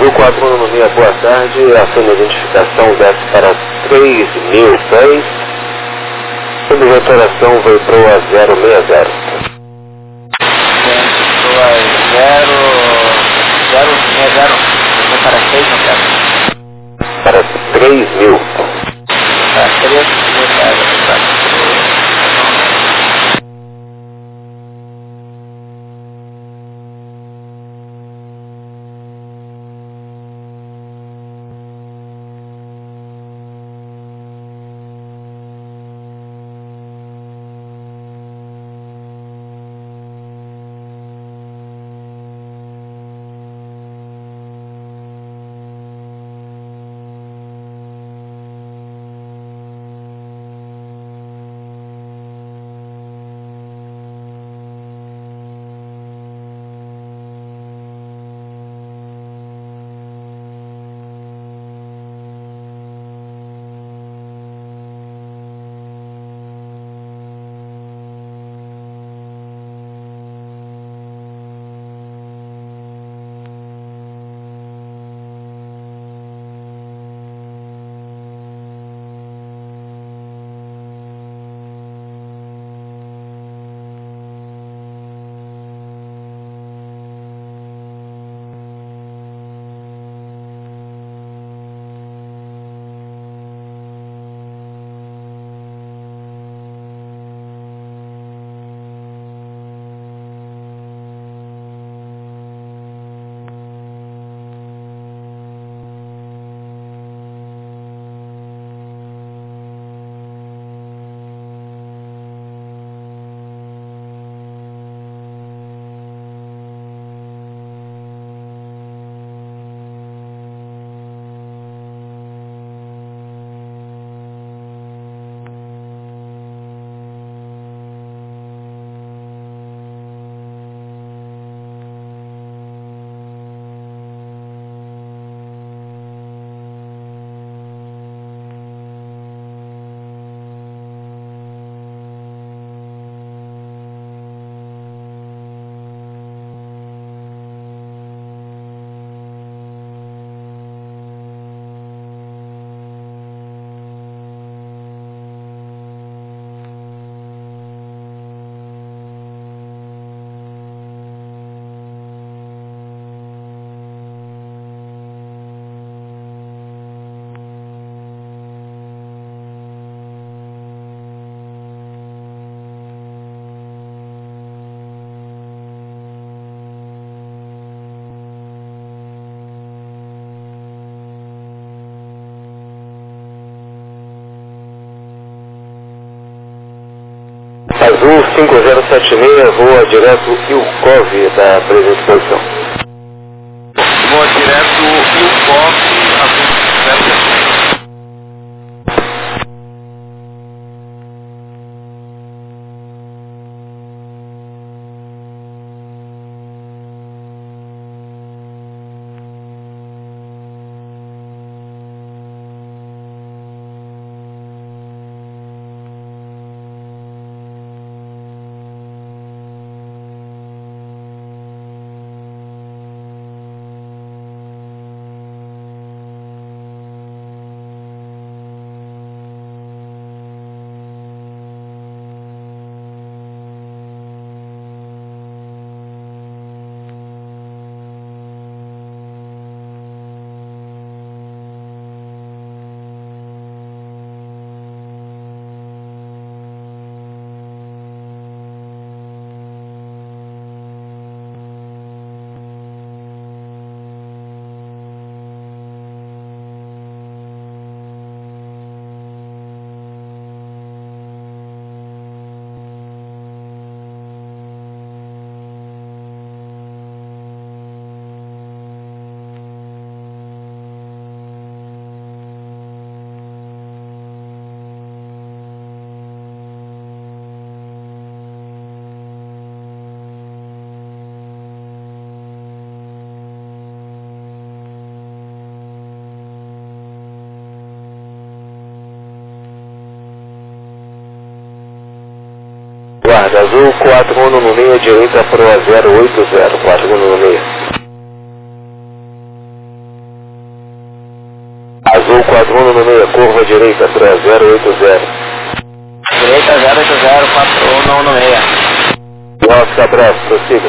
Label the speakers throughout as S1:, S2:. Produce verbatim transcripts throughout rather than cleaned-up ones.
S1: Azul quatro um seis, boa tarde. A sua identificação desce para três mil pés. Sob rotoração veio a zero seis zero.
S2: Veio a zero zero seis zero. Vou para seis não quero.
S1: Para três mil.
S2: Para três mil pés.
S1: Azul cinco zero sete seis, voa direto Ilkov da presente posição.
S2: Voa direto Ilkov, Azul cinco zero sete seis.
S1: Guarda, Azul quatro um no meio, direita para o zero oito zero, quatro um no meio. Azul quatro um no meia, curva direita para zero oito zero.
S2: Direita zero oito zero, quatro um no meia.
S1: Oscar, abraço, prossiga.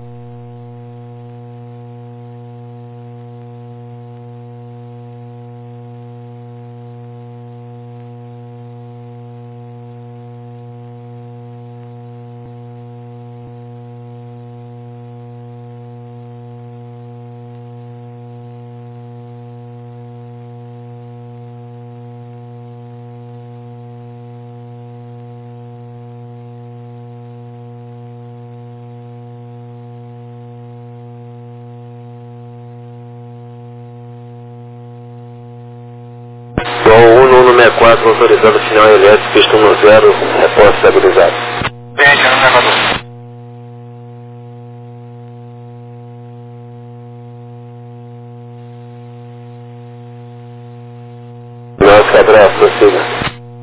S1: Gol um no sessenta e quatro, autorizando final elétrico, pista um zero, repórter estabilizado.
S2: Bem, já não acabou.
S1: Oscar, abraço, prossiga.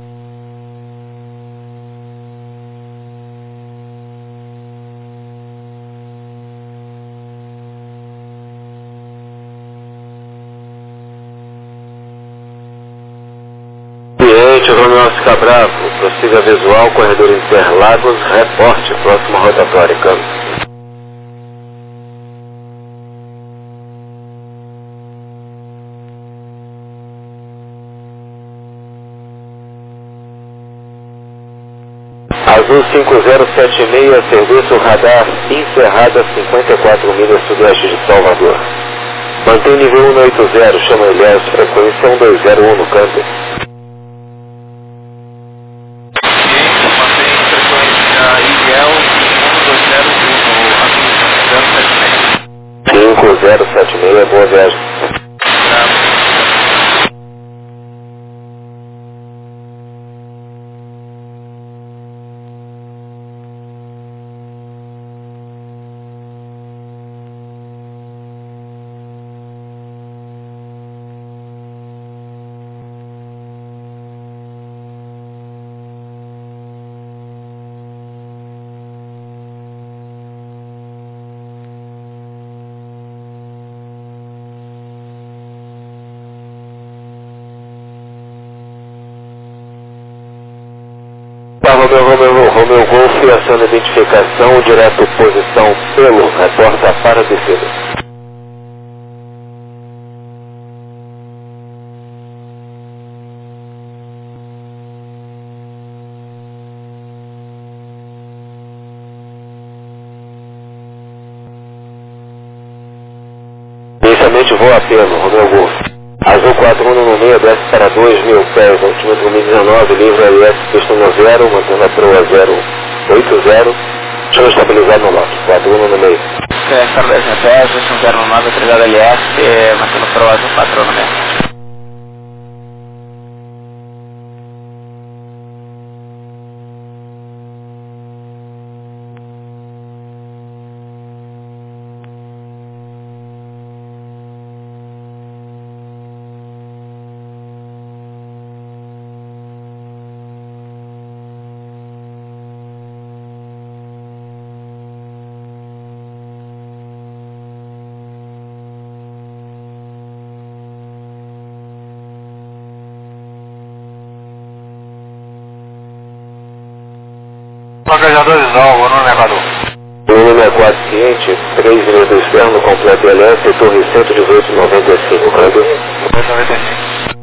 S1: Cliente, Romeu Oscar Bravo, prossiga visual, corredor Interlagos, reporte, próxima rotatória, câmbio. Azul cinco zero sete seis, serviço radar encerrada cinquenta e quatro milhas sudeste de Salvador. Mantém nível um oito zero, chama Ilhéus, frequência um dois zero um no câmbio.
S2: Mantém frequência Ilhéus um dois zero um no
S1: cinco zero sete seis, boa viagem. Tá, Romeu, Romeu, Romeu Golf, aciona identificação, direto posição pelo, reporta para descida. Inicialmente voo a pelo, Romeu Golf. Azul quatro um no meio, desce para dois mil pés, altímetro mil e dezenove, livre L S, pista um zero, mantendo a proa zero oito zero, chama estabilizado no lote, quatro um no meio.
S2: Estabelece G P S, um zero nove, autorizado L S, mantendo pro azul quatro um no meio.
S3: Localizadores Alvo, no Nevador.
S1: Número sessenta e quatro, ciente, três linhas do externo, completo L S, torre cento e dezoito noventa e cinco, câmbio.
S3: noventa e cinco.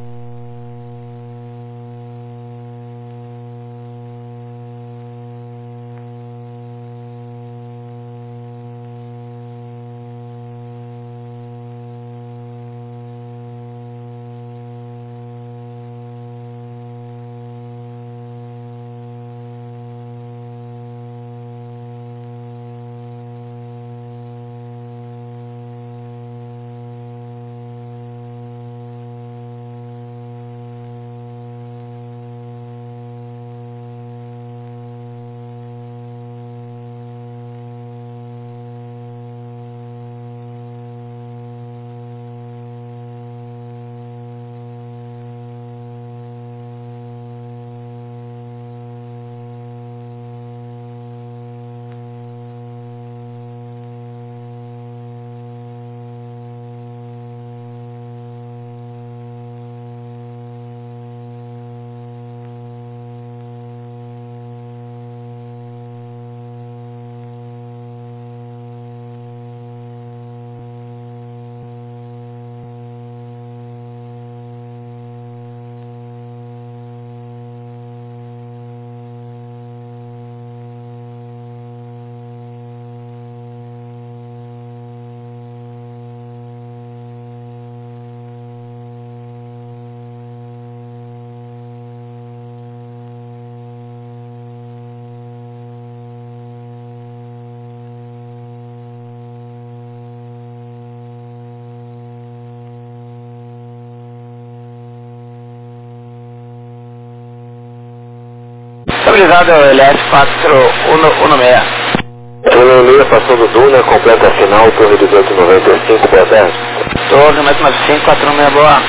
S2: Estabilizado L S quatro um seis.
S1: um seis passando Duna, completa a final, torre dezoito noventa e cinco, boa tarde.
S2: Torre mais noventa e cinco, quatro um seis, boa.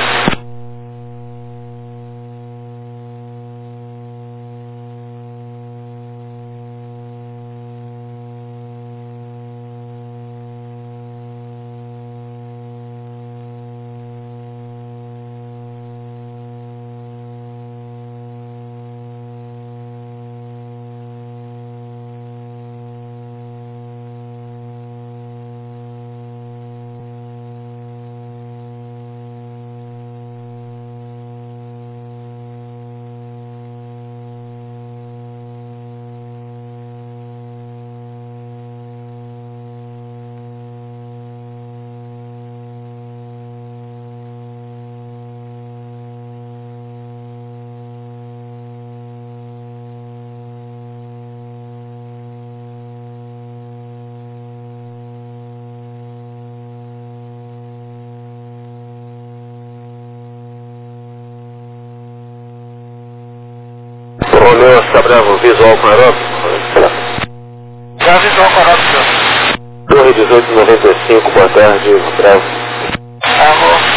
S1: Romeu está bravo, visual com aeróbico.
S3: Já visual com aeróbico, senhor.
S1: Torre dezoito noventa e cinco, boa tarde, bravo.
S3: Amor.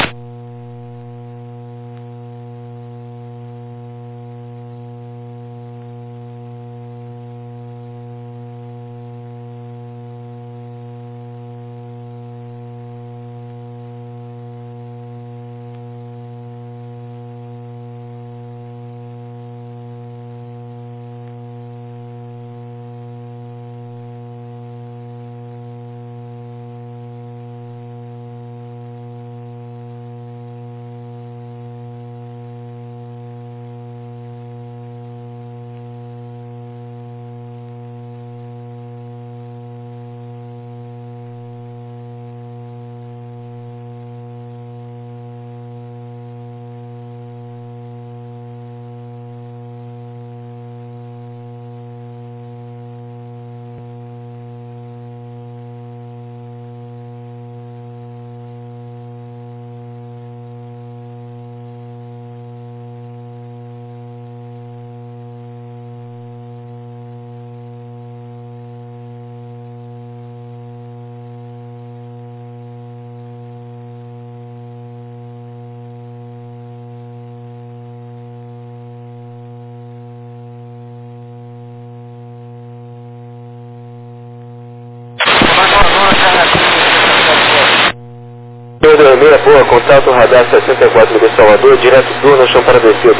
S1: Pedro meia boa, contato radar sessenta e quatro de Salvador, direto do no chão para descida.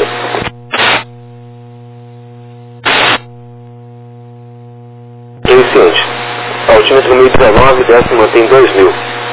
S1: Ciente. Altímetro mil e dezenove, desce mantém dois mil.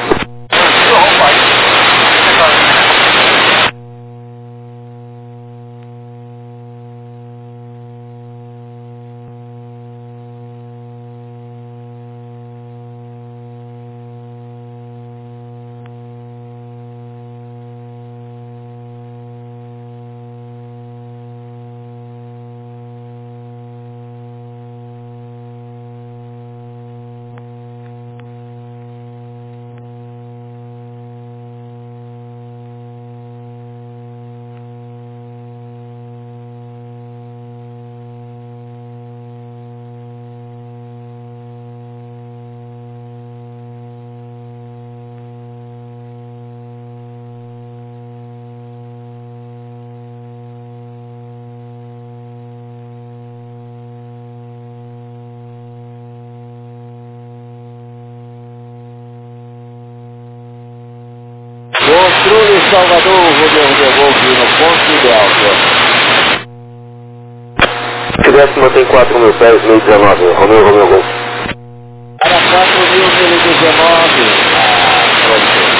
S2: Controle Salvador, Romeu devolve no ponto ideal, senhor.
S1: Se desce mantém quatro mil pés, mil e dezenove, Romeu, Romeu, Golf.
S2: Para quatro mil e dezenove. Ah, pronto.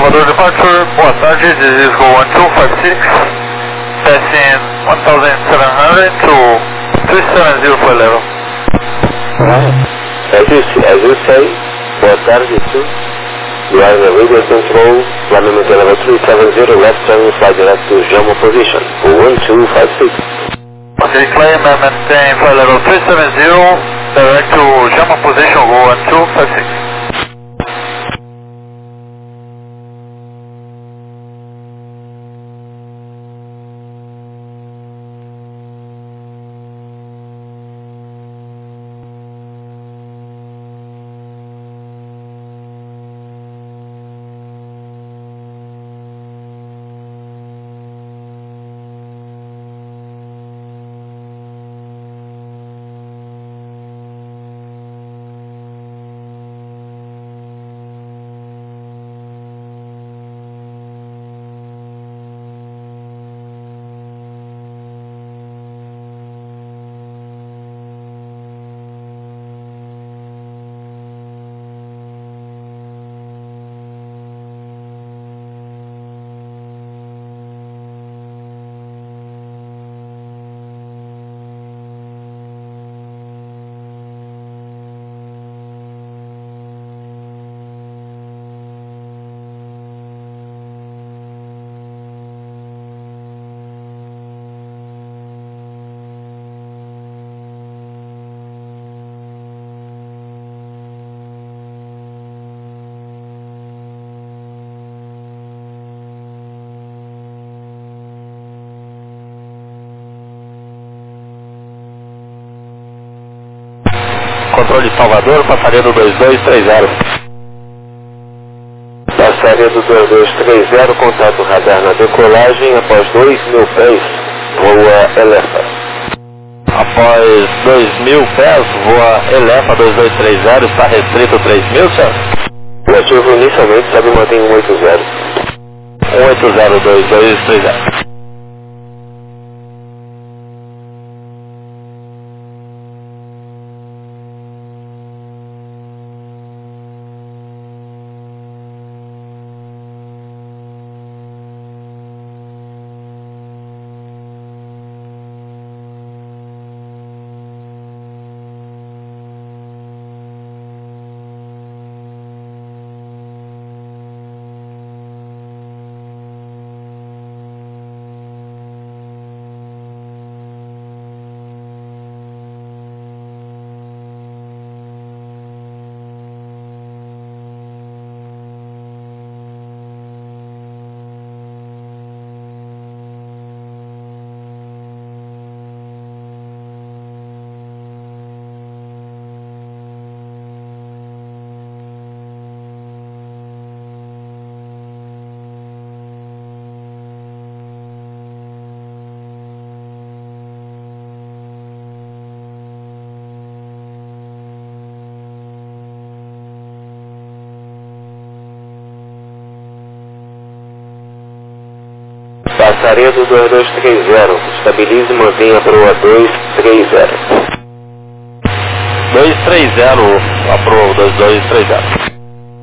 S3: Salvador Departure, boa tarde, this is Go one two five six, passing one thousand seven hundred to three seven zero for level.
S1: As you, as you say, boa tarde, too. You are in the radio control, Flamingo level three seven zero, left turn, fly direct to Jamo position, Go one two five six.
S3: Okay, climb and maintain flight level three seven zero, direct to Jamo position, Go one two five six.
S2: Controle de Salvador, passageiro dois dois três zero.
S1: Passageiro dois dois três zero, contato radar na decolagem, após dois mil pés, voa Elefa.
S2: Após dois mil pés, voa Elefa dois dois três zero, está restrito três mil, senhor?
S1: Relativo inicialmente, sabe, mantém um oito zero.
S2: um oito zero dois dois três zero.
S1: Passaredo dois dois três zero, estabilize e mantenha a proa dois três zero.
S2: dois três zero, a proa dois dois três zero.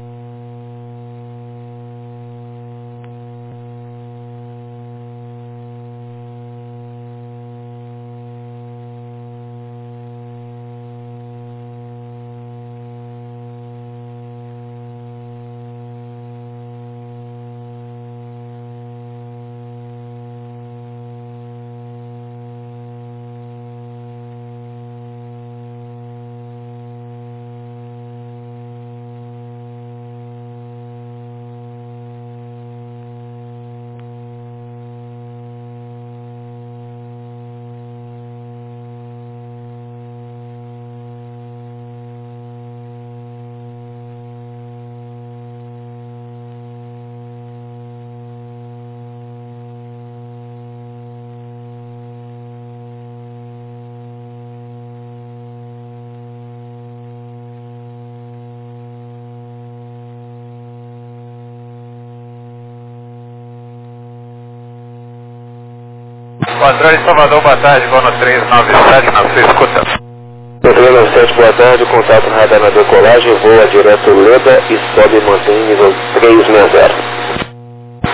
S3: Controle Salvador, boa tarde, Gono três nove sete, na sua escuta.
S1: Controle nove sete, boa tarde, contato radar na decolagem, voa direto Leda e sobe e mantém nível três seis zero.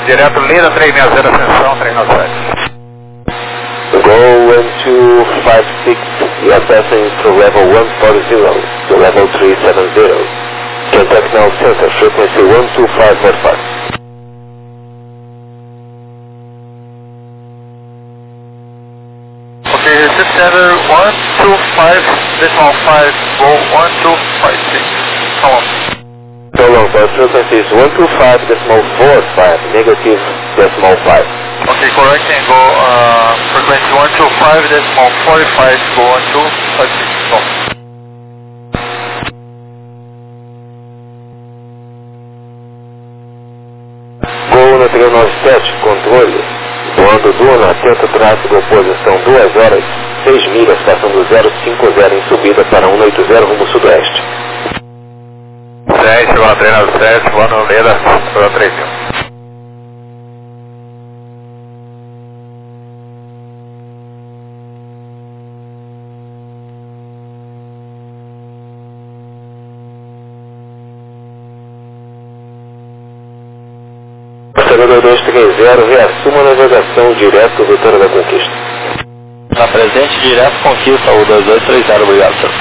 S3: Direto linha três seis zero, ascensão três nove sete.
S1: Go one two five six, you are passing through level one four zero to level three seven zero. Contact now center, frequency one two five four five.
S3: Okay, receive center one two five decimal five, go one two five six. Come on.
S1: So long, for frequency is one two five decimal four five, negative decimal five.
S3: Okay, correct, and go uh, frequency one two five decimal four five, go one two five six. Go.
S1: Gol no três nove sete, controle. Voando Duna, atento tráfego, posição duas horas, seis milhas, passando zero cinco zero em subida para um oito zero rumo sudoeste.
S3: sete, voando três nove sete, voando Leda, para três mil.
S1: Passageiro dois três zero, reassuma a navegação direto Vitória da Conquista.
S2: Na presente, direto Conquista, o dois dois três zero, obrigado, senhor.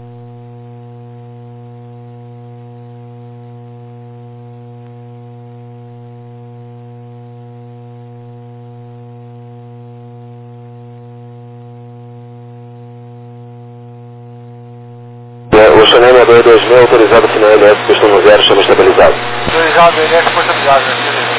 S1: O Chanel dois dois mil, autorizado final L S, pista no zero, chama estabilizado.
S3: Autorizado, L S, foi estabilizado, beleza.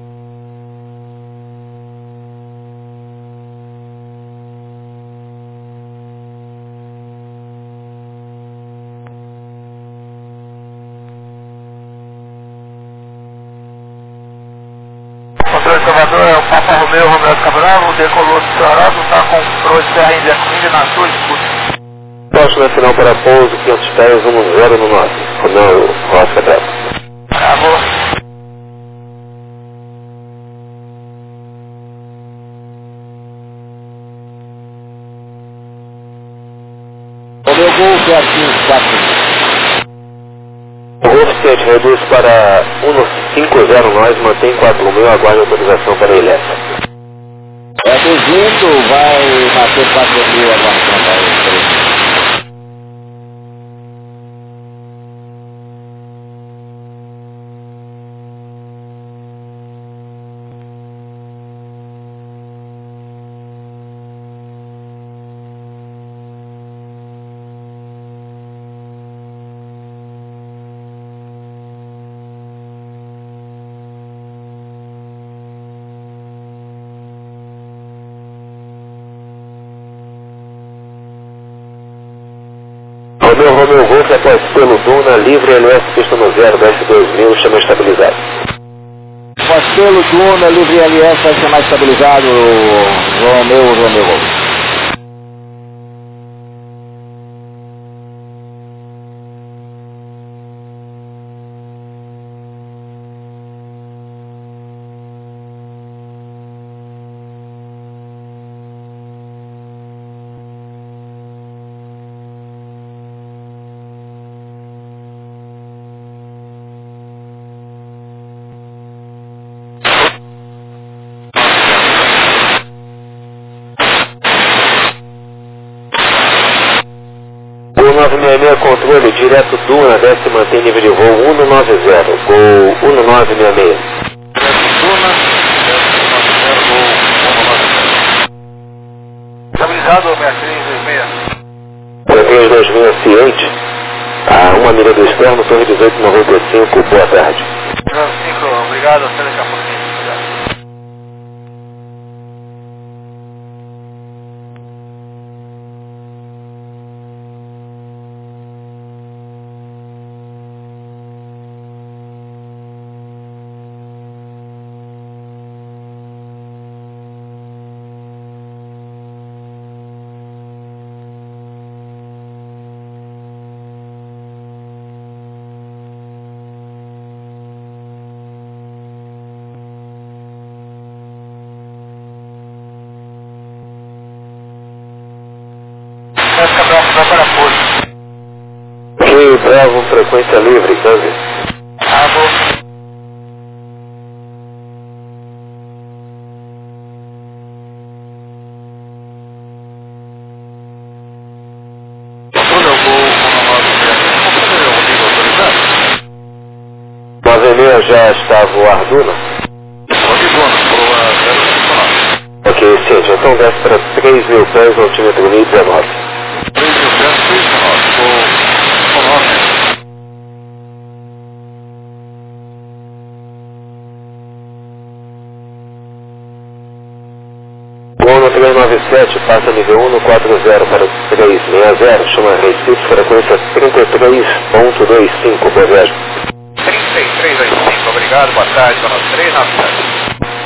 S3: Controle de Salvador é o Papa Romeu, Romeu Cabravo, decolou do Ceará, está com proa de serra Índia Comida na sua escuta.
S1: Posto nacional para pouso, quinhentos pés, um zero no norte. Romeu, Rosca Bravo.
S3: Acabou.
S2: Romeu Gol, certinho, quatro.
S1: O offset reduz para um cinco zero nós, mantém quatro mil, aguarde autorização para ele.
S2: É duzentos, vai bater quatro mil agora, para
S1: Romeu, Romeu Golf, após pelo Duna, livre L S, pista no zero, desce dois mil, chama estabilizado.
S2: Castelo Duna, livre L S, vai ser mais estabilizado, Romeu, Romeu Golf.
S1: nove seis seis, controle, direto Duna, desce e mantém nível de voo um nove zero, gol um nove seis seis.
S3: Duna, estabilizado, seis três dois seis.
S1: três dois mil, ciente, a uma milha do externo, torre dezoito noventa e cinco, boa tarde.
S3: cinco, obrigado, até daqui a pouquinho. Obrigado.
S1: Rio Bravo, frequência livre, Kansas.
S3: Ah, bom.
S1: meia já estava o Arduna?
S3: Ok, bônus, proa zero cinco nove.
S1: Ok, Cintia, então desce para três mil pés, altímetro mil e dezenove.
S3: três mil pés, três mil nove. Com, com nove.
S1: Gono trezentos e noventa e sete, passa nível um no quatro zero para trezentos e sessenta, chama Recife, frequência trinta e três ponto vinte e cinco, boa viagem.
S3: trinta e três vinte e cinco, obrigado, boa tarde, para nós três nove sete.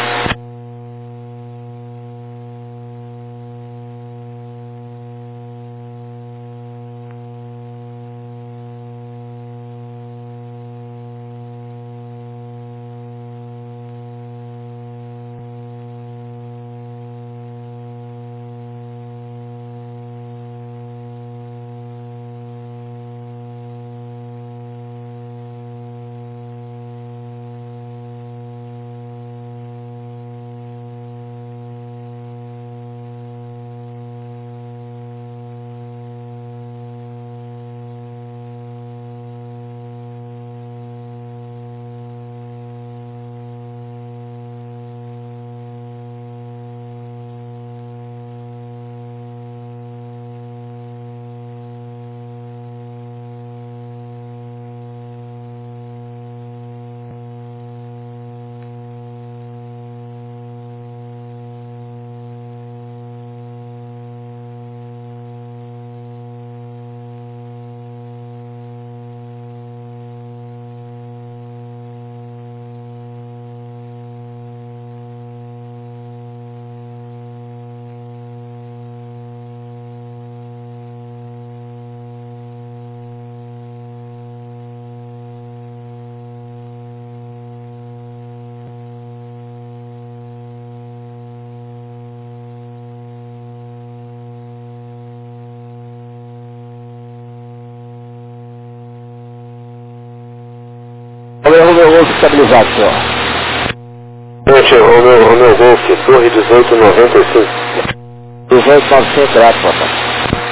S2: Romeu Romeu estabilizado, senhor.
S1: Gente, Romeu, Romeu Golf, Torre dezoito noventa e cinco.
S2: dezoito novecentos, grato, papai.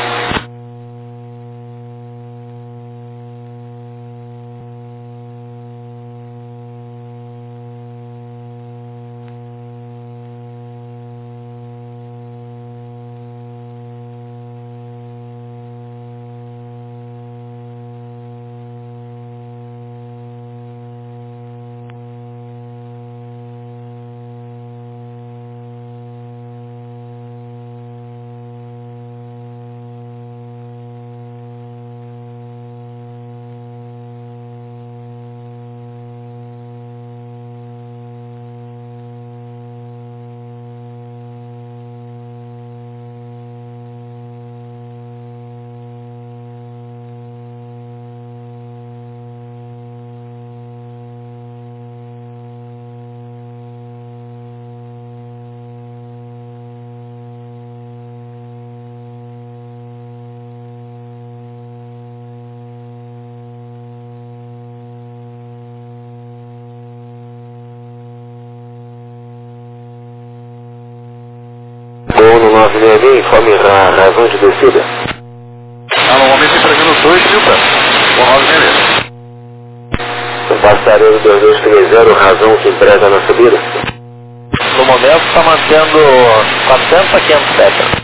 S1: Gono nove seis seis, informe a razão de descida.
S3: Ah, no momento entregando dois mil pés. Com nove seis seis.
S1: Passarinho dois dois três zero, razão que emprega na subida.
S2: No momento está mantendo quatrocentos a quinhentos metros.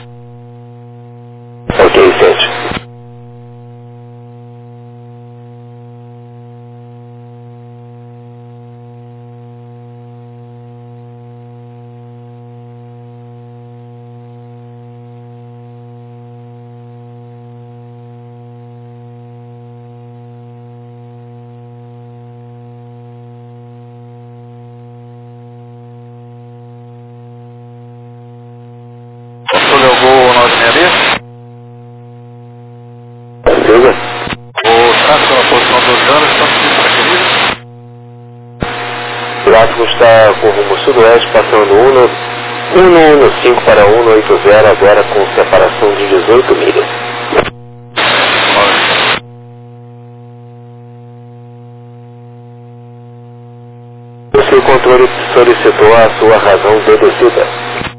S1: Ok, Cintia.
S3: Gol nove seis seis.
S1: Beleza?
S3: O tráfego na posição doze anos, estamos preferidos.
S1: O tráfego está com rumo sudoeste, passando um um cinco para um oito zero, agora com separação de dezoito milhas. O seu controle solicitou a sua razão de descida.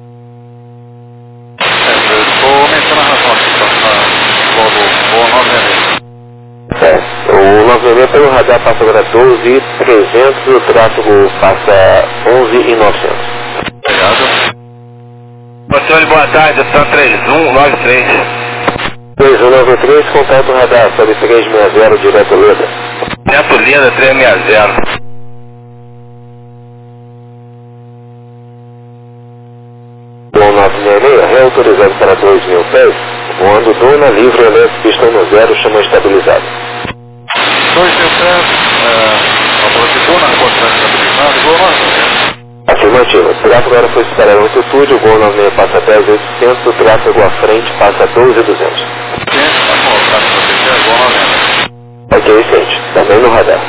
S3: Estou mencionando a razão aqui, então, na voo nove seis seis.
S1: É, o nove autonomia pelo radar passa agora doze e trezentos, o tráfego passa onze e novecentos.
S3: Obrigado. Marcione, boa tarde, só três um nove três.
S1: três um nove três, contato radar, sobe três seis zero, direto Leda.
S3: Neto Linda, três seis zero.
S1: Voo nove seis seis, reautorizado para dois mil pés, voando Dona Livre, L S, pistão no zero, chama estabilizado.
S3: dois mil pés, a proteção na conta estabilizada, voo nove.
S1: Afirmativa, o tráfego agora foi superado em altitude, o voo nove seis passa dez mil e oitocentos, o tráfego à frente passa doze mil e duzentos.
S3: Ciente, tá bom, o tráfego proteger, voo nove.
S1: Ok, ciente, também no radar.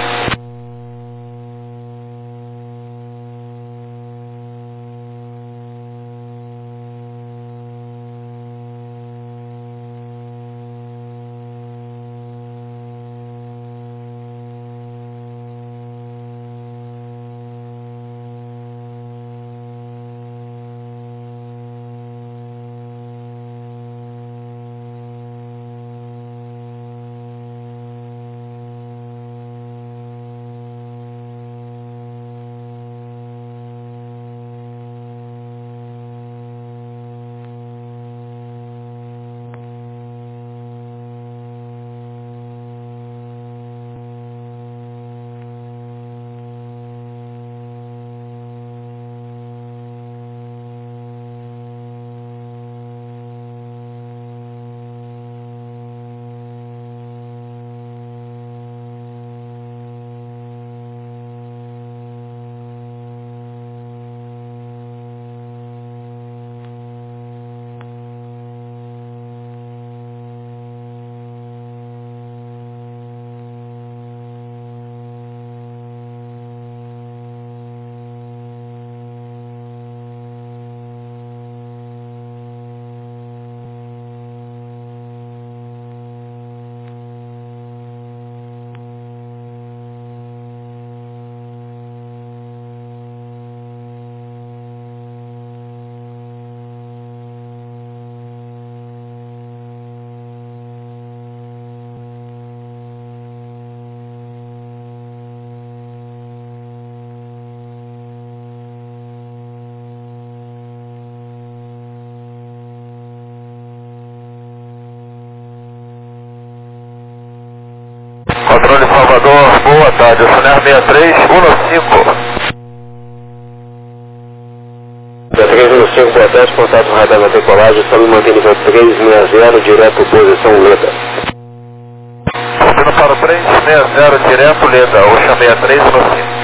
S3: Controle Salvador, boa tarde, eu sou Nero sessenta e três, um nove cinco.
S1: três um cinco, boa tarde, contato radar na decolagem, sobe e mantém nível três seis zero, direto posição Leda.
S3: Subindo para o três seis zero, direto Leda, Ocean sessenta e três, um nove cinco.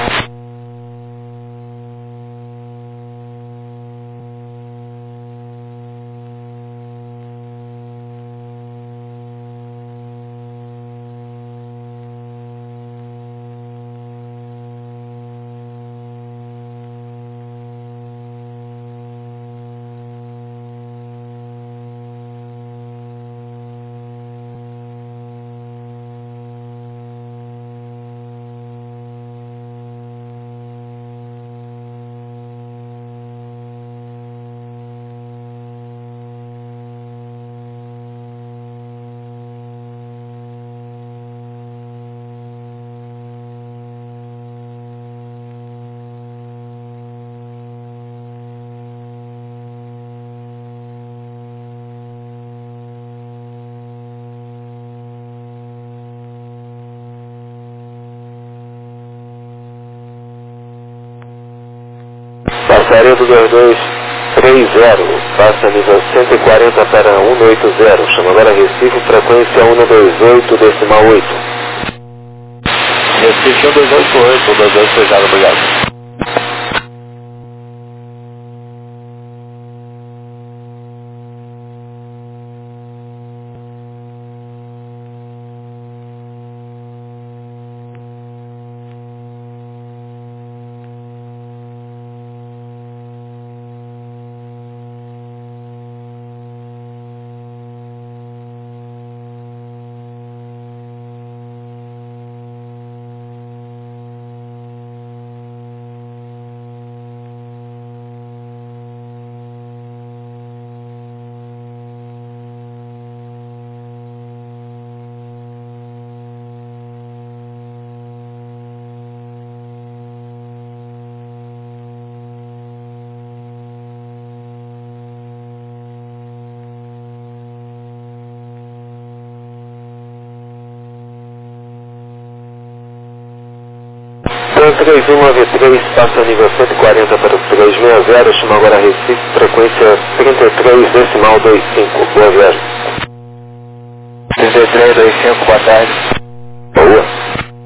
S1: Passaria do dois dois três zero, passa nível cento e quarenta para cento e oitenta, chama agora Recife, frequência cento e vinte e oito, decimal oito.
S2: Recife cento e vinte e oito, dois dois três zero, obrigado.
S1: três um nove três, passa nível cento e quarenta para três seis zero, chama agora Recife, frequência trinta e três decimal vinte e cinco, boa viagem.
S2: trinta e três, vinte e cinco, boa tarde.
S1: Boa.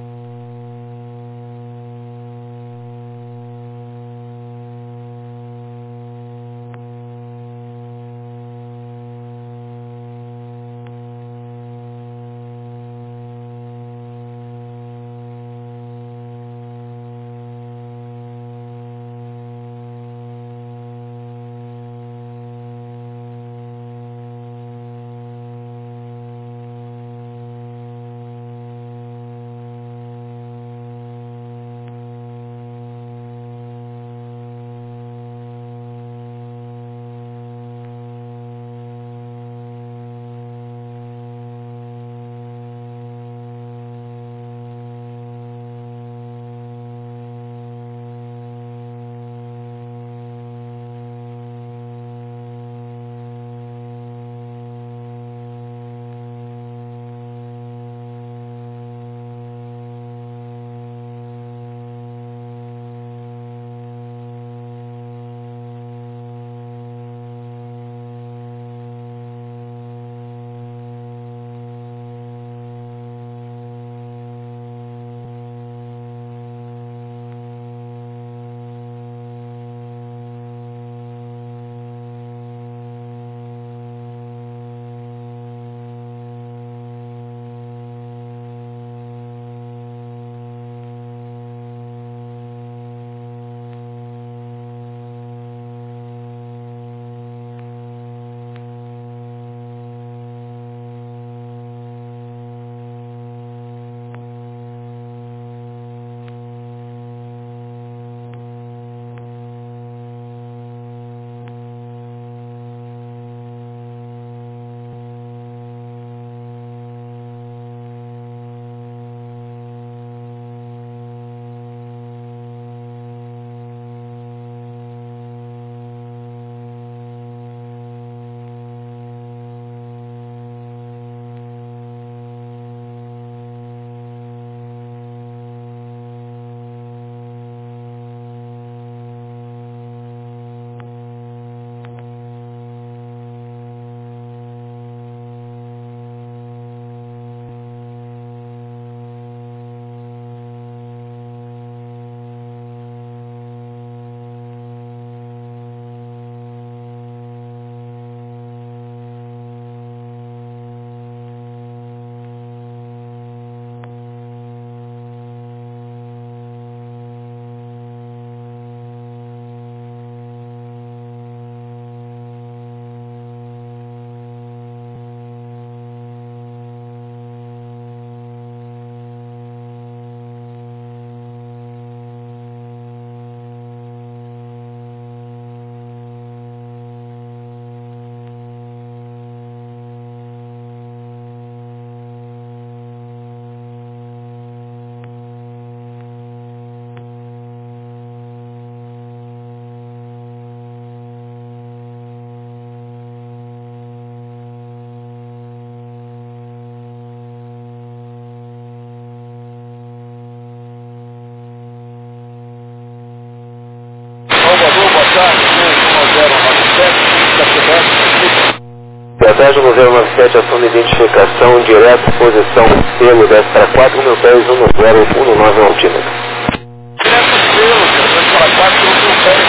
S1: Estratégia no zero nove sete, ação de identificação, direto, posição, selo, desce para quatro mil pés, um zero um nove altímetro.
S2: Direto selo, desce para quatro mil pés,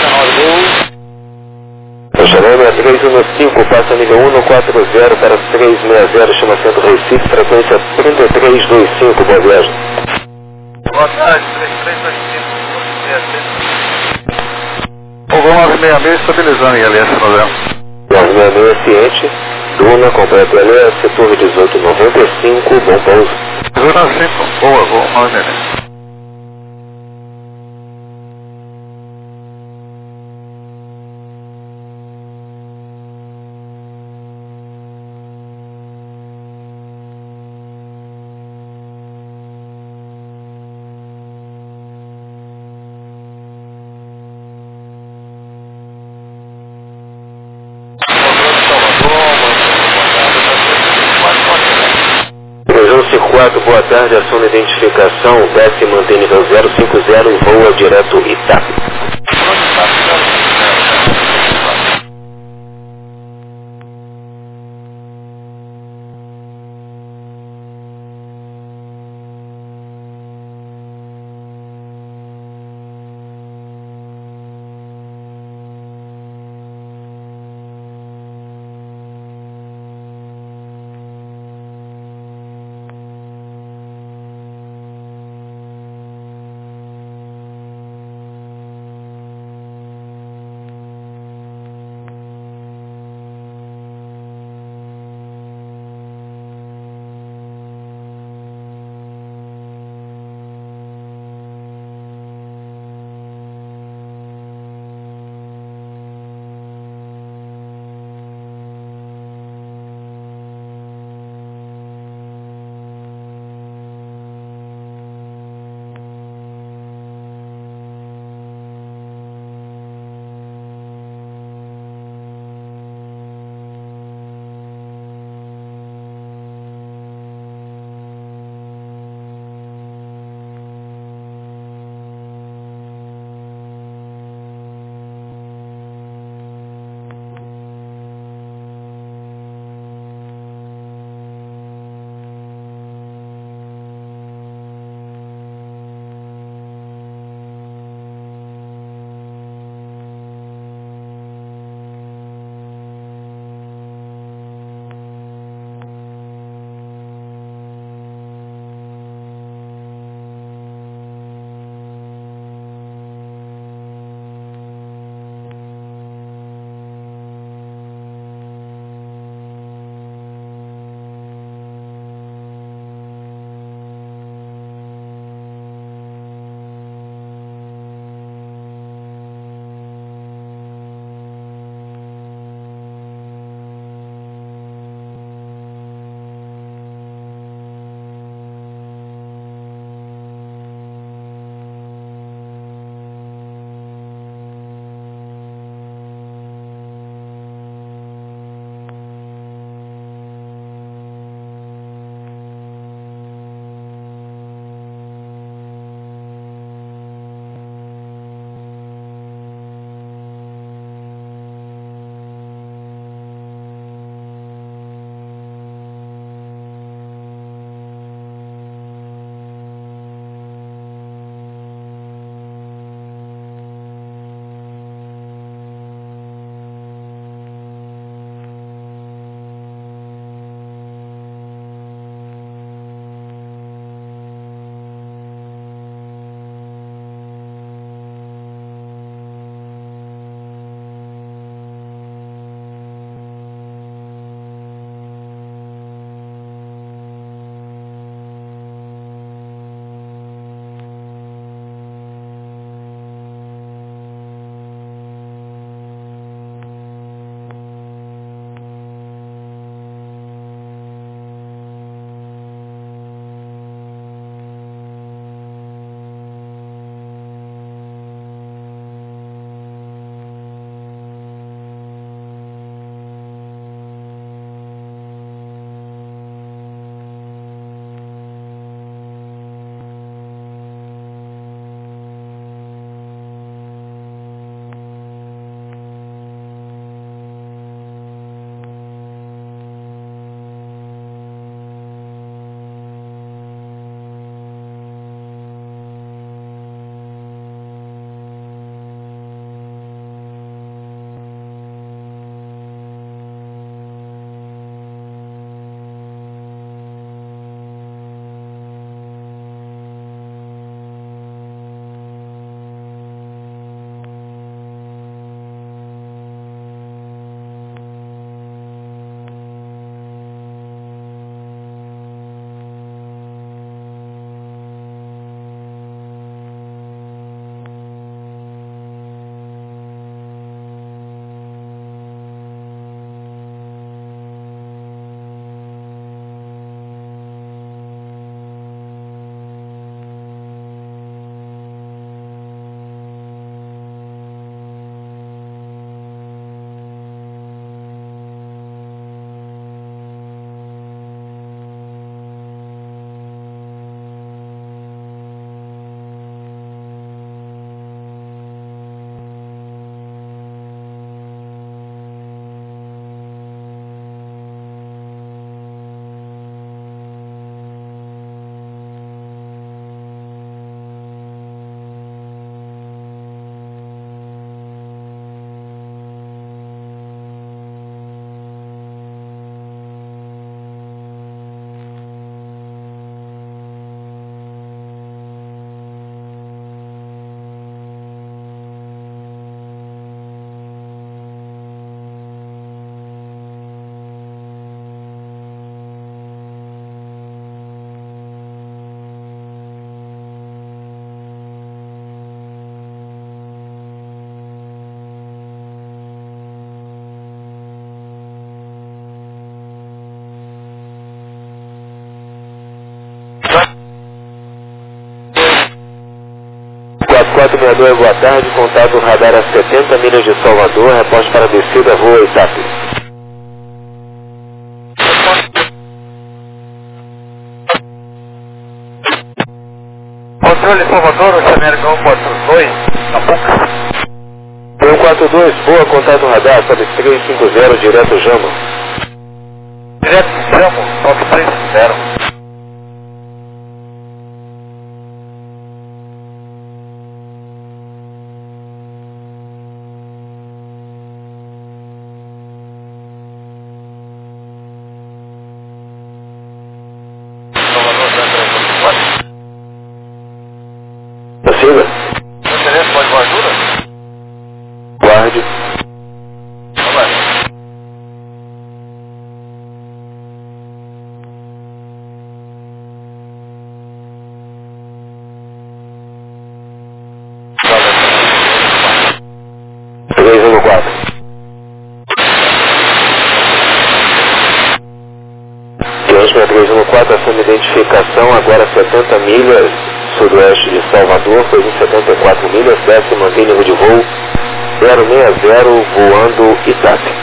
S1: Xereme é três um cinco, passa nível um quatro zero para três seis zero, chama centro Recife, frequência trinta e três vinte e cinco, boa viagem.
S3: Boa tarde, três três dois cinco, Fogão nove seis seis, estabilizando em L S noventa.
S1: nove seis seis, ciente, Duna, completo L S, torre dezoito noventa e cinco, bom pouso.
S3: Duna cinco, boa, boa, nove seis seis.
S1: quatro, boa tarde, ação de identificação, desce e mantém nível zero cinco zero e voa direto Itá. quatro seis dois, boa tarde, contato radar a setenta milhas de Salvador, reporte para descida, rua Itape.
S3: Controle Salvador, Oceano América um quatro dois, na boca.
S1: um quatro dois, boa, contato radar, sobe três cinco zero, direto Jama.
S3: Direto Jama, nove três zero.
S1: Descida.
S3: Interesse, pode com ajuda?
S1: Guarde.
S3: Vamos
S1: três um quatro. Diante da três um quatro, assume identificação, agora setenta milhas, sudoeste de Salvador, foi em setenta e quatro milhas, desce, mantém nível de voo zero seis zero, voando Itape.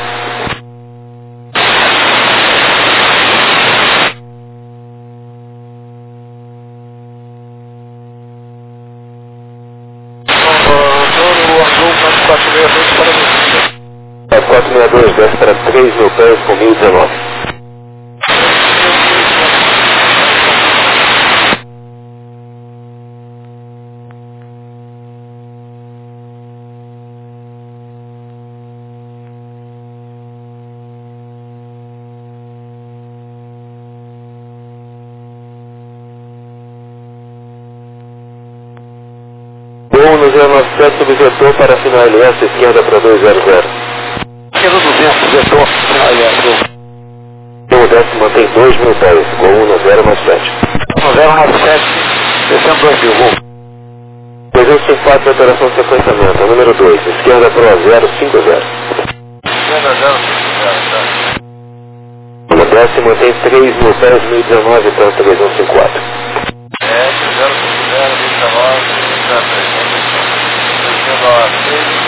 S1: quatro seis dois, desce para três mil pés com mil e dezenove. Voo no zero nove sete, subsetor para final L S, esquerda para dois zero zero.
S3: Esquerda duzentos, vetor, final L S.
S1: Voo desce, mantém dois mil pés, Gol um no zero nove sete.
S3: No zero nove sete, descendo dois mil, voo.
S1: trezentos e cinquenta e quatro, operação de sequenciamento, número dois, esquerda para zero cinco zero.
S3: Esquerda zero cinco zero,
S1: Voo desce, mantém três mil pés, mil e dezenove para trezentos e cinquenta e quatro.
S3: é, zero cinco zero, mil e dezenove, descendo a seis.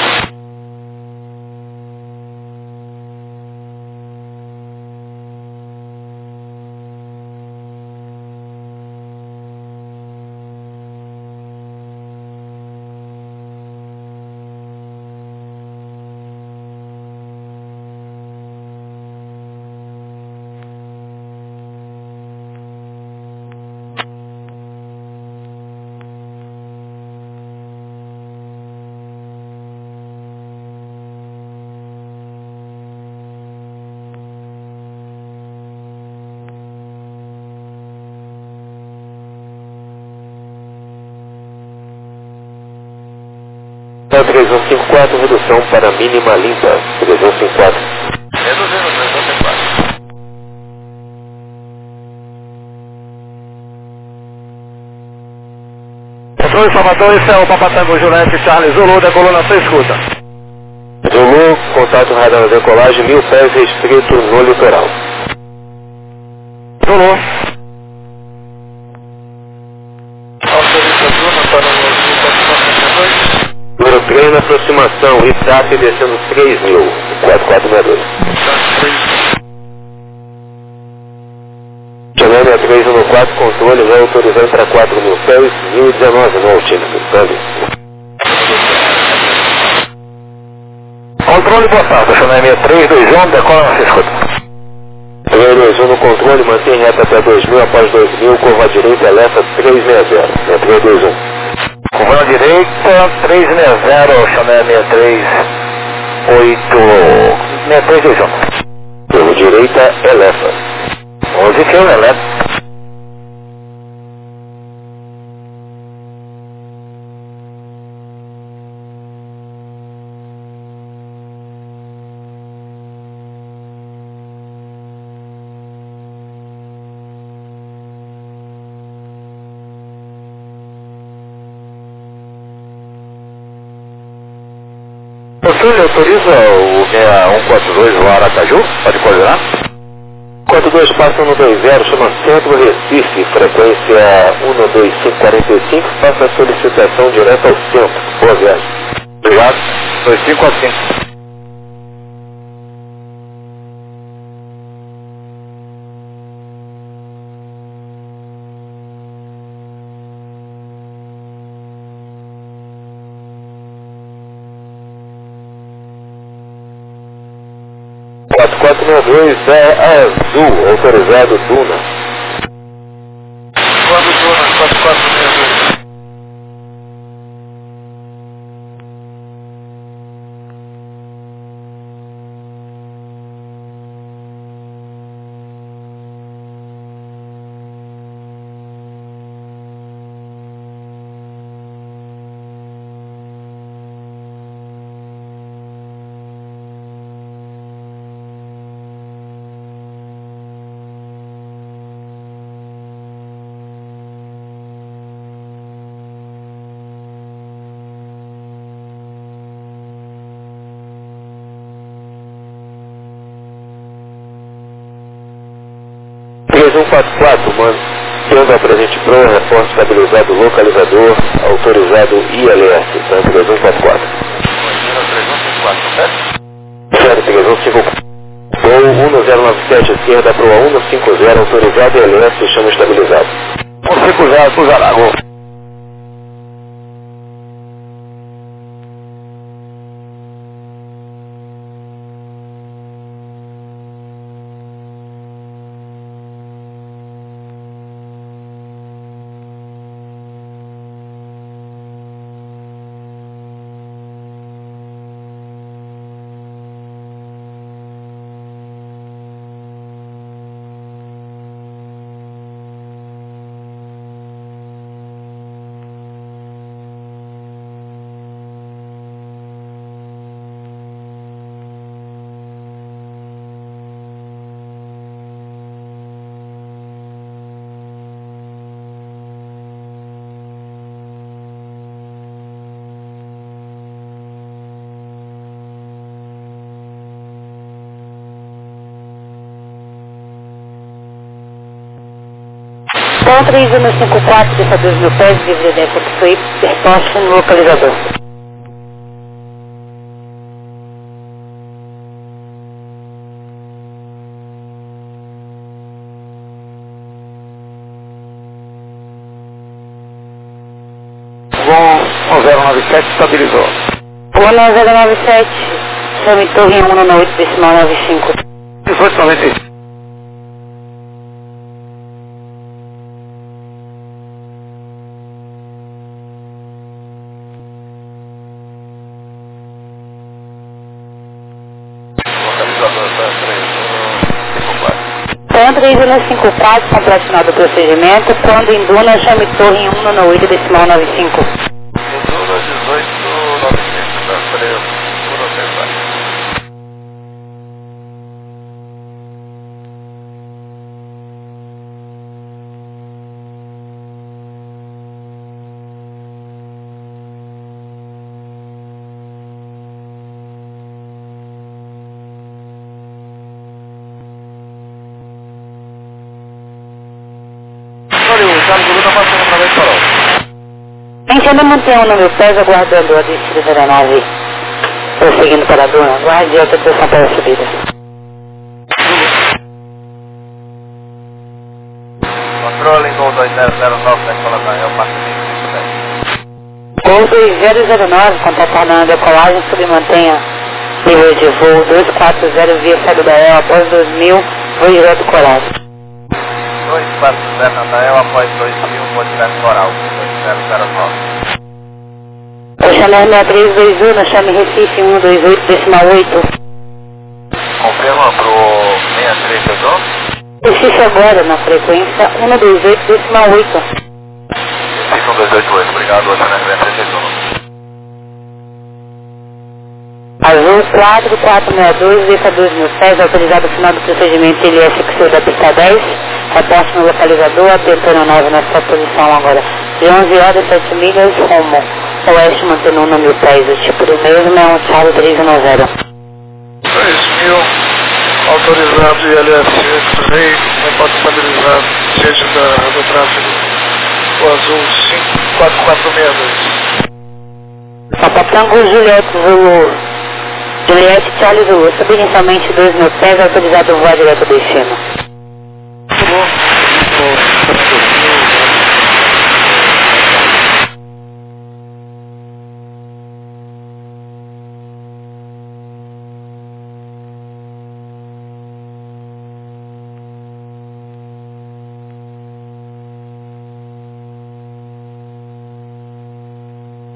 S1: trezentos e cinquenta e quatro, redução para mínima limpa, trezentos e cinquenta e quatro.
S3: Reduzindo, trezentos e quatro. Controle Salvador, esse é o Papatango Juliette Charles Zulu da coluna sua escuta.
S1: Zulu, contato radar na decolagem, mil pés restrito no litoral.
S3: Zulu. Autoriza Zulu para o
S1: Número três na aproximação, Itape descendo três mil, quatro quatro seis dois. Janela três um quatro, controle, vai autorizando para quatro mil pés, mil e dezenove no altímetro, sabe?
S3: Controle boa tarde, Janela três dois um, decola na sua escuta.
S1: três dois um no controle, mantém reta até dois mil, após dois mil, curva à direita, alerta três seis zero, é três dois um.
S3: Curva à direita, três seis zero, Chanel seis três oito, seis três dois um.
S1: Curva direita, eleva.
S3: onze que eu elevo. Você autoriza o seis um quatro dois o Aracaju? Pode coordenar?
S1: quatro dois passa um dois zero, chama Centro Recife, frequência um dois cinco quatro cinco, faça a solicitação direto ao centro. Boa viagem.
S2: Obrigado. dois cinco quatro cinco.
S1: quatro quatro seis dois é azul, autorizado Duna.
S3: Quando Duna, quatro quatro seis dois.
S1: três um quatro quatro, mantendo a presente pro, reporte estabilizado localizador, autorizado I L S, então três um quatro quatro.
S3: três um cinco quatro, certo?
S1: zero três um cinco quatro. Gol um zero nove sete, esquerda pro A um cinco zero, autorizado I L S, chama estabilizado.
S2: um cinco zero, Suzarago.
S4: Bom, três um cinco quatro, deixa dois mil pés, livre de eco que foi, resposta no localizador.
S2: Bom, um zero nove sete estabilizou.
S4: um zero nove sete, chame torre um no oito decimal nove cinco.
S2: dezoito noventa e cinco.
S4: Então, três um cinco quatro, completo final do procedimento. Quando em Duna, chame torre um no oito decimal nove cinco.
S3: Duna dezoito novecentos, tá? três um noventa.
S4: A gente ainda mantém um no meu pés, aguardando a descida da aeronave, prosseguindo para a Duna. Aguarde a autorização para a subida.
S3: Controle Gol dois zero zero nove, decolagem, é o passo
S4: Gol dois zero zero nove, contatado na decolagem, submantenha nível de voo dois quatro zero via saída da E L após dois mil, voo direto corado.
S3: dois quatro zero na E L após dois mil, vou direto coral, dois zero zero nove.
S4: O Chanel seis três dois um, no chame Recife um dois oito decimal oito.
S3: Confirma pro seis três dois um.
S4: Recife agora na frequência um dois oito decimal oito.
S3: Recife um dois oito oito, obrigado, o Chanel seis três dois um.
S4: Azul quatro quatro seis dois, deixa dois mil pés, autorizado o final do procedimento L S X da pista dez, reporte no localizador, atentando nove na sua posição agora. De onze horas, sete milhas, rumo oeste, mantendo um mil pés. O tipo do mesmo é um Charlie três um zero.
S3: dois mil, Autorizado I L S Rei, repórter estabilizado, seja da, do tráfego, o azul cinco quatro quatro seis dois.
S4: Papa Tango Juliette Zulu, Juliette Charlie Zulu, sobe inicialmente dois mil pés, autorizado o voar direto ao destino.
S3: Muito bom.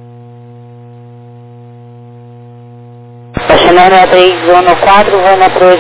S4: Estacionando a três um quatro, voo na